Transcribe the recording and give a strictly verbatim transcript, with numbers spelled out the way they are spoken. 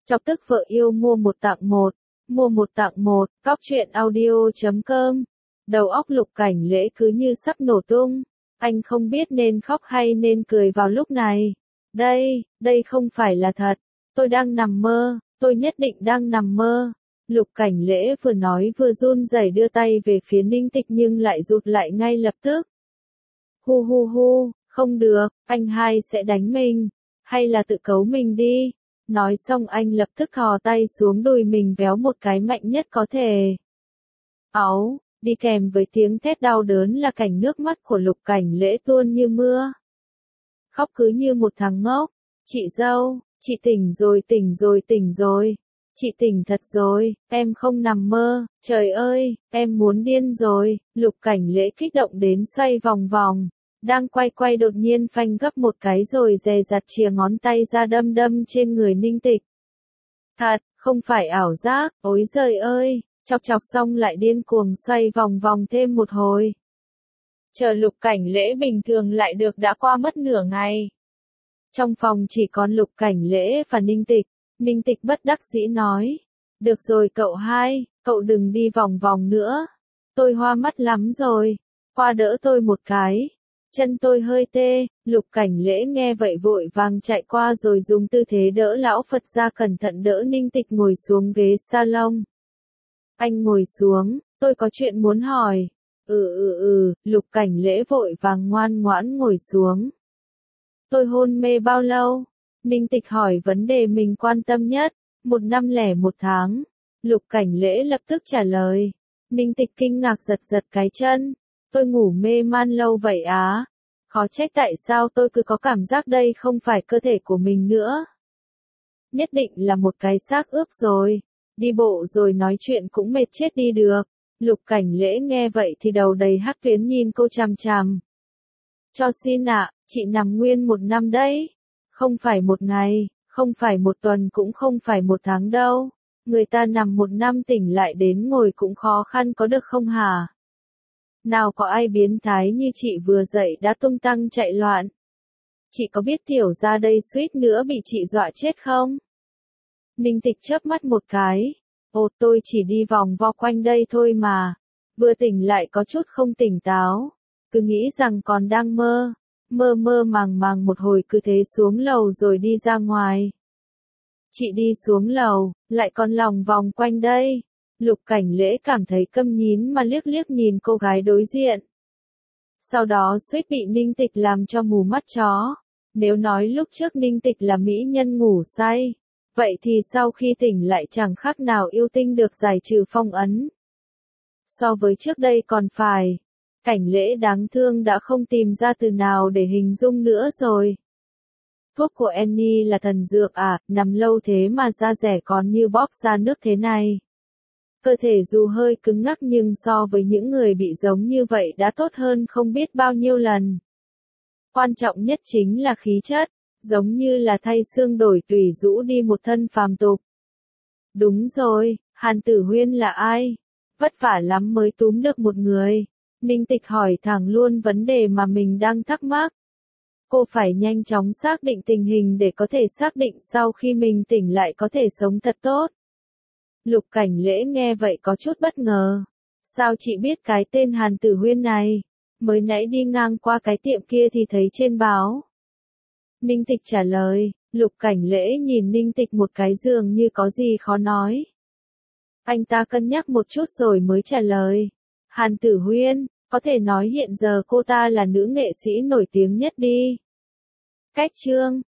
Chọc tức vợ yêu mua một tặng một, mua một tặng một, cóc truyện audio chấm com. Đầu óc Lục Cảnh Lễ cứ như sắp nổ tung, anh không biết nên khóc hay nên cười vào lúc này. Đây, đây không phải là thật, tôi đang nằm mơ, tôi nhất định đang nằm mơ. Lục Cảnh Lễ vừa nói vừa run rẩy đưa tay về phía Ninh Tịch nhưng lại rụt lại ngay lập tức. Hu hu hu, không được, anh hai sẽ đánh mình, hay là tự cấu mình đi. Nói xong anh lập tức thò tay xuống đùi mình véo một cái mạnh nhất có thể. Áu, đi kèm với tiếng thét đau đớn là cảnh nước mắt của Lục Cảnh Lễ tuôn như mưa. Khóc cứ như một thằng ngốc. Chị dâu, chị tỉnh rồi tỉnh rồi tỉnh rồi. Chị tỉnh thật rồi, em không nằm mơ, trời ơi, em muốn điên rồi. Lục Cảnh Lễ kích động đến xoay vòng vòng. Đang quay quay đột nhiên phanh gấp một cái rồi dè dặt chìa ngón tay ra đâm đâm trên người Ninh Tịch. Thật, không phải ảo giác, ối giời ơi, chọc chọc xong lại điên cuồng xoay vòng vòng thêm một hồi. Chờ Lục Cảnh Lễ bình thường lại được đã qua mất nửa ngày. Trong phòng chỉ còn Lục Cảnh Lễ và Ninh Tịch. Ninh Tịch bất đắc dĩ nói. Được rồi cậu hai, cậu đừng đi vòng vòng nữa. Tôi hoa mắt lắm rồi. Qua đỡ tôi một cái. Chân tôi hơi tê. Lục Cảnh Lễ nghe vậy vội vàng chạy qua rồi dùng tư thế đỡ lão Phật ra cẩn thận đỡ Ninh Tịch ngồi xuống ghế salon. Anh ngồi xuống, tôi có chuyện muốn hỏi. Ừ ừ ừ, Lục Cảnh Lễ vội vàng ngoan ngoãn ngồi xuống. Tôi hôn mê bao lâu? Ninh Tịch hỏi vấn đề mình quan tâm nhất. Một năm lẻ một tháng. Lục Cảnh Lễ lập tức trả lời. Ninh Tịch kinh ngạc giật giật cái chân. Tôi ngủ mê man lâu vậy á. Khó trách tại sao tôi cứ có cảm giác đây không phải cơ thể của mình nữa. Nhất định là một cái xác ướp rồi. Đi bộ rồi nói chuyện cũng mệt chết đi được. Lục Cảnh Lễ nghe vậy thì đầu đầy hắc tuyến nhìn cô chằm chằm. Cho xin ạ, chị nằm nguyên một năm đấy. Không phải một ngày, không phải một tuần cũng không phải một tháng đâu. Người ta nằm một năm tỉnh lại đến ngồi cũng khó khăn có được không hả? Nào có ai biến thái như chị vừa dậy đã tung tăng chạy loạn. Chị có biết tiểu ra đây suýt nữa bị chị dọa chết không? Ninh Tịch chớp mắt một cái. Ồ tôi chỉ đi vòng vo quanh đây thôi mà. Vừa tỉnh lại có chút không tỉnh táo. Cứ nghĩ rằng còn đang mơ. Mơ mơ màng màng một hồi cứ thế xuống lầu rồi đi ra ngoài. Chị đi xuống lầu, lại còn lòng vòng quanh đây. Lục Cảnh Lễ cảm thấy câm nhín mà liếc liếc nhìn cô gái đối diện. Sau đó suýt bị Ninh Tịch làm cho mù mắt chó. Nếu nói lúc trước Ninh Tịch là mỹ nhân ngủ say, vậy thì sau khi tỉnh lại chẳng khác nào yêu tinh được giải trừ phong ấn. So với trước đây còn phải. Cảnh Lễ đáng thương đã không tìm ra từ nào để hình dung nữa rồi. Thuốc của Annie là thần dược à, nằm lâu thế mà da rẻ còn như bóp ra nước thế này. Cơ thể dù hơi cứng ngắc nhưng so với những người bị giống như vậy đã tốt hơn không biết bao nhiêu lần. Quan trọng nhất chính là khí chất, giống như là thay xương đổi tủy rũ đi một thân phàm tục. Đúng rồi, Hàn Tử Huyên là ai? Vất vả lắm mới túm được một người. Ninh Tịch hỏi thẳng luôn vấn đề mà mình đang thắc mắc. Cô phải nhanh chóng xác định tình hình để có thể xác định sau khi mình tỉnh lại có thể sống thật tốt. Lục Cảnh Lễ nghe vậy có chút bất ngờ. Sao chị biết cái tên Hàn Tử Huyên này? Mới nãy đi ngang qua cái tiệm kia thì thấy trên báo. Ninh Tịch trả lời. Lục Cảnh Lễ nhìn Ninh Tịch một cái dường như có gì khó nói. Anh ta cân nhắc một chút rồi mới trả lời. Hàn Tử Huyên, có thể nói hiện giờ cô ta là nữ nghệ sĩ nổi tiếng nhất đi. Cách chương,